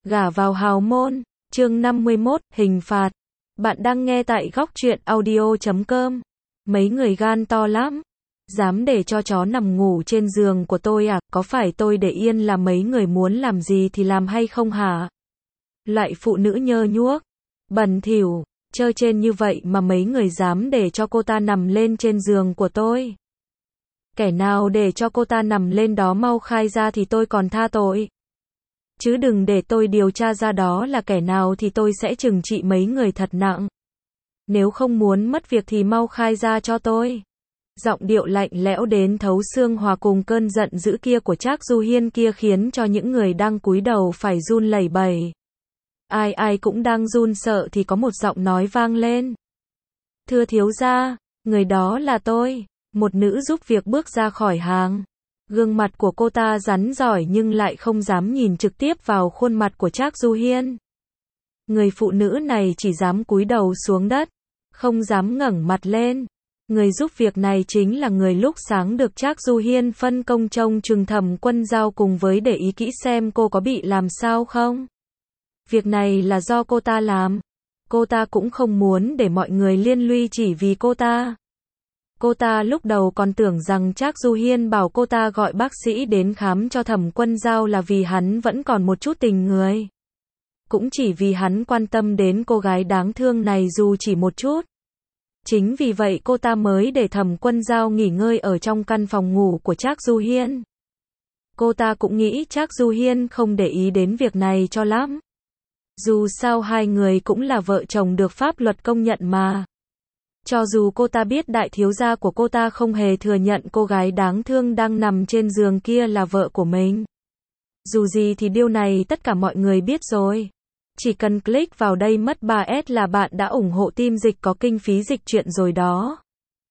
Gả vào hào môn, chương 51, hình phạt. Bạn đang nghe tại góc truyện audio.com. Mấy người gan to lắm. Dám để cho chó nằm ngủ trên giường của tôi à, có phải tôi để yên là mấy người muốn làm gì thì làm hay không hả? Loại phụ nữ nhơ nhuốc, bẩn thỉu, trơ trên như vậy mà mấy người dám để cho cô ta nằm lên trên giường của tôi. Kẻ nào để cho cô ta nằm lên đó mau khai ra thì tôi còn tha tội. Chứ đừng để tôi điều tra ra đó là kẻ nào thì tôi sẽ trừng trị mấy người thật nặng. Nếu không muốn mất việc thì mau khai ra cho tôi. Giọng điệu lạnh lẽo đến thấu xương hòa cùng cơn giận dữ kia của Trác Du Hiên kia khiến cho những người đang cúi đầu phải run lẩy bẩy. Ai ai cũng đang run sợ thì có một giọng nói vang lên. Thưa thiếu gia, người đó là tôi. Một nữ giúp việc bước ra khỏi hàng. Gương mặt của cô ta rắn rỏi nhưng lại không dám nhìn trực tiếp vào khuôn mặt của Trác Du Hiên. Người phụ nữ này chỉ dám cúi đầu xuống đất, không dám ngẩng mặt lên. Người giúp việc này chính là người lúc sáng được Trác Du Hiên phân công trông chừng Thẩm Quân Dao cùng với để ý kỹ xem cô có bị làm sao không. Việc này là do cô ta làm. Cô ta cũng không muốn để mọi người liên lụy chỉ vì cô ta. Cô ta lúc đầu còn tưởng rằng Trác Du Hiên bảo cô ta gọi bác sĩ đến khám cho Thẩm Quân Dao là vì hắn vẫn còn một chút tình người. Cũng chỉ vì hắn quan tâm đến cô gái đáng thương này dù chỉ một chút. Chính vì vậy cô ta mới để Thẩm Quân Dao nghỉ ngơi ở trong căn phòng ngủ của Trác Du Hiên. Cô ta cũng nghĩ Trác Du Hiên không để ý đến việc này cho lắm. Dù sao hai người cũng là vợ chồng được pháp luật công nhận mà. Cho dù cô ta biết đại thiếu gia của cô ta không hề thừa nhận cô gái đáng thương đang nằm trên giường kia là vợ của mình. Dù gì thì điều này tất cả mọi người biết rồi. Chỉ cần click vào đây mất 3S là bạn đã ủng hộ team dịch có kinh phí dịch truyện rồi đó.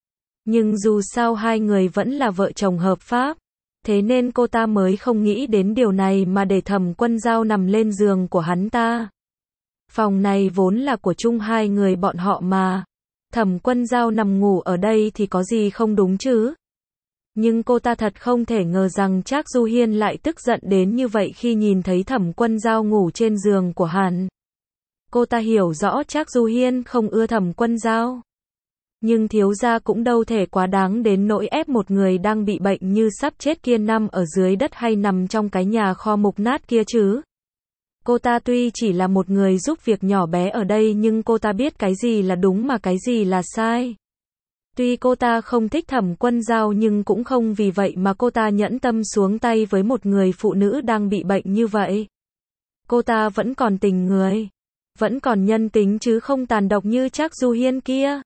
Nhưng dù sao hai người vẫn là vợ chồng hợp pháp. Thế nên cô ta mới không nghĩ đến điều này mà để Thẩm Quân Dao nằm lên giường của hắn ta. Phòng này vốn là của chung hai người bọn họ mà. Thẩm Quân Dao nằm ngủ ở đây thì có gì không đúng chứ? Nhưng cô ta thật không thể ngờ rằng Trác Du Hiên lại tức giận đến như vậy khi nhìn thấy Thẩm Quân Dao ngủ trên giường của hắn. Cô ta hiểu rõ Trác Du Hiên không ưa Thẩm Quân Dao. Nhưng thiếu gia cũng đâu thể quá đáng đến nỗi ép một người đang bị bệnh như sắp chết kia nằm ở dưới đất hay nằm trong cái nhà kho mục nát kia chứ. Cô ta tuy chỉ là một người giúp việc nhỏ bé ở đây nhưng cô ta biết cái gì là đúng mà cái gì là sai. Tuy cô ta không thích Thẩm Quân Dao nhưng cũng không vì vậy mà cô ta nhẫn tâm xuống tay với một người phụ nữ đang bị bệnh như vậy. Cô ta vẫn còn tình người, vẫn còn nhân tính chứ không tàn độc như Trác Du Hiên kia.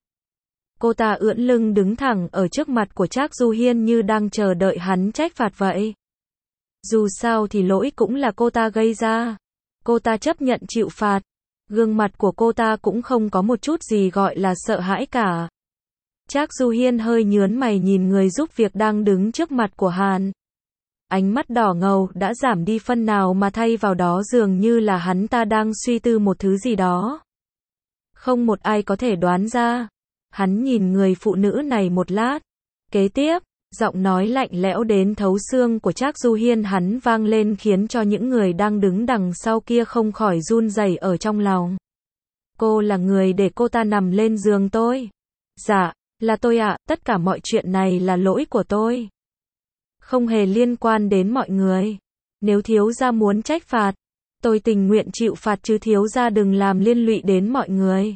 Cô ta ưỡn lưng đứng thẳng ở trước mặt của Trác Du Hiên như đang chờ đợi hắn trách phạt vậy. Dù sao thì lỗi cũng là cô ta gây ra. Cô ta chấp nhận chịu phạt. Gương mặt của cô ta cũng không có một chút gì gọi là sợ hãi cả. Trác Du Hiên hơi nhướng mày nhìn người giúp việc đang đứng trước mặt của hắn. Ánh mắt đỏ ngầu đã giảm đi phân nào mà thay vào đó dường như là hắn ta đang suy tư một thứ gì đó. Không một ai có thể đoán ra. Hắn nhìn người phụ nữ này một lát. Kế tiếp, giọng nói lạnh lẽo đến thấu xương của Trác Du Hiên hắn vang lên khiến cho những người đang đứng đằng sau kia không khỏi run rẩy ở trong lòng. Cô là người để cô ta nằm lên giường tôi. Dạ, là tôi ạ, tất cả mọi chuyện này là lỗi của tôi. Không hề liên quan đến mọi người. Nếu thiếu gia muốn trách phạt, tôi tình nguyện chịu phạt chứ thiếu gia đừng làm liên lụy đến mọi người.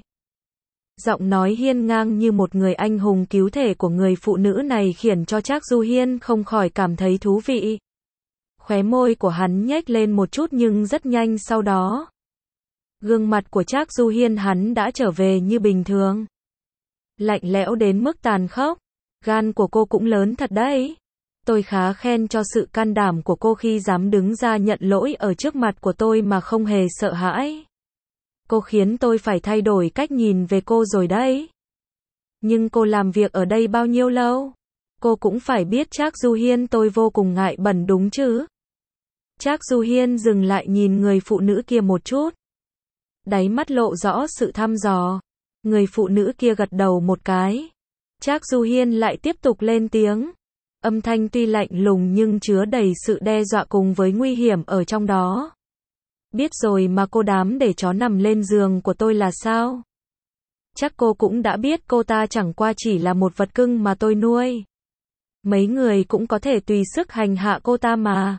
Giọng nói hiên ngang như một người anh hùng cứu thể của người phụ nữ này khiến cho Trác Du Hiên không khỏi cảm thấy thú vị. Khóe môi của hắn nhếch lên một chút nhưng rất nhanh sau đó. Gương mặt của Trác Du Hiên hắn đã trở về như bình thường. Lạnh lẽo đến mức tàn khốc. Gan của cô cũng lớn thật đấy. Tôi khá khen cho sự can đảm của cô khi dám đứng ra nhận lỗi ở trước mặt của tôi mà không hề sợ hãi. Cô khiến tôi phải thay đổi cách nhìn về cô rồi đấy. Nhưng cô làm việc ở đây bao nhiêu lâu? Cô cũng phải biết Trác Du Hiên tôi vô cùng ngại bẩn đúng chứ? Trác Du Hiên dừng lại nhìn người phụ nữ kia một chút. Đáy mắt lộ rõ sự thăm dò. Người phụ nữ kia gật đầu một cái. Trác Du Hiên lại tiếp tục lên tiếng. Âm thanh tuy lạnh lùng nhưng chứa đầy sự đe dọa cùng với nguy hiểm ở trong đó. Biết rồi mà cô dám để chó nằm lên giường của tôi là sao? Chắc cô cũng đã biết cô ta chẳng qua chỉ là một vật cưng mà tôi nuôi. Mấy người cũng có thể tùy sức hành hạ cô ta mà.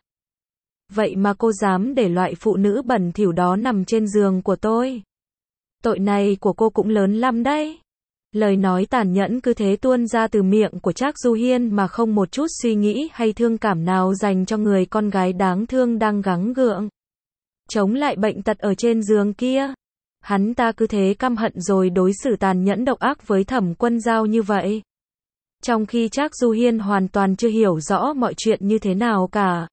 Vậy mà cô dám để loại phụ nữ bẩn thỉu đó nằm trên giường của tôi. Tội này của cô cũng lớn lắm đấy. Lời nói tàn nhẫn cứ thế tuôn ra từ miệng của Trác Du Hiên mà không một chút suy nghĩ hay thương cảm nào dành cho người con gái đáng thương đang gắng gượng chống lại bệnh tật ở trên giường kia. Hắn ta cứ thế căm hận rồi đối xử tàn nhẫn độc ác với Thẩm Quân Dao như vậy. Trong khi Trác Du Hiên hoàn toàn chưa hiểu rõ mọi chuyện như thế nào cả.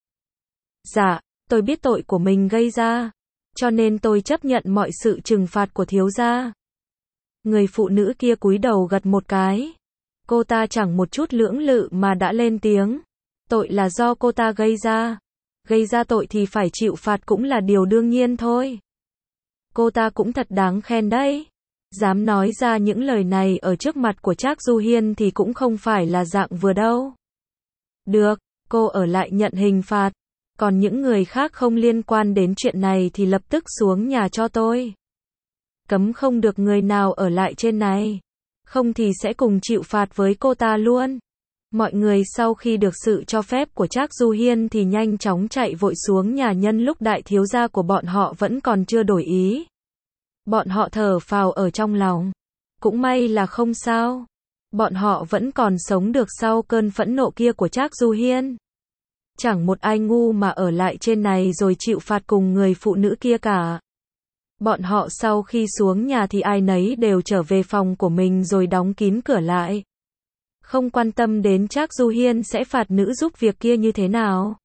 Dạ, tôi biết tội của mình gây ra, cho nên tôi chấp nhận mọi sự trừng phạt của thiếu gia. Người phụ nữ kia cúi đầu gật một cái. Cô ta chẳng một chút lưỡng lự mà đã lên tiếng. Tội là do cô ta gây ra. Gây ra tội thì phải chịu phạt cũng là điều đương nhiên thôi. Cô ta cũng thật đáng khen đấy. Dám nói ra những lời này ở trước mặt của Trác Du Hiên thì cũng không phải là dạng vừa đâu. Được, cô ở lại nhận hình phạt. Còn những người khác không liên quan đến chuyện này thì lập tức xuống nhà cho tôi. Cấm không được người nào ở lại trên này. Không thì sẽ cùng chịu phạt với cô ta luôn. Mọi người sau khi được sự cho phép của Trác Du Hiên thì nhanh chóng chạy vội xuống nhà nhân lúc đại thiếu gia của bọn họ vẫn còn chưa đổi ý. Bọn họ thở phào ở trong lòng. Cũng may là không sao. Bọn họ vẫn còn sống được sau cơn phẫn nộ kia của Trác Du Hiên. Chẳng một ai ngu mà ở lại trên này rồi chịu phạt cùng người phụ nữ kia cả. Bọn họ sau khi xuống nhà thì ai nấy đều trở về phòng của mình rồi đóng kín cửa lại. Không quan tâm đến Trác Du Hiên sẽ phạt nữ giúp việc kia như thế nào.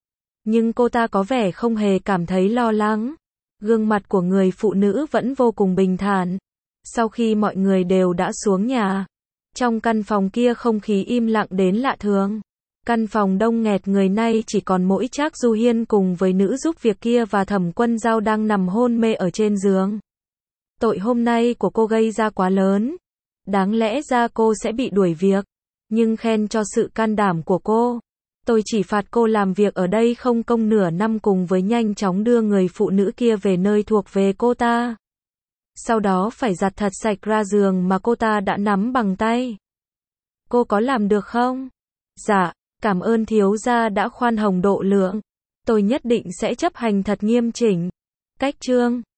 Nhưng cô ta có vẻ không hề cảm thấy lo lắng. Gương mặt của người phụ nữ vẫn vô cùng bình thản. Sau khi mọi người đều đã xuống nhà, trong căn phòng kia không khí im lặng đến lạ thường. Căn phòng đông nghẹt người, nay chỉ còn mỗi Trác Du Hiên cùng với nữ giúp việc kia và Thẩm Quân Dao đang nằm hôn mê ở trên giường. Tội hôm nay của cô gây ra quá lớn. Đáng lẽ ra cô sẽ bị đuổi việc. Nhưng khen cho sự can đảm của cô. Tôi chỉ phạt cô làm việc ở đây không công nửa năm cùng với nhanh chóng đưa người phụ nữ kia về nơi thuộc về cô ta. Sau đó phải giặt thật sạch ra giường mà cô ta đã nắm bằng tay. Cô có làm được không? Dạ, cảm ơn thiếu gia đã khoan hồng độ lượng. Tôi nhất định sẽ chấp hành thật nghiêm chỉnh. Cách chương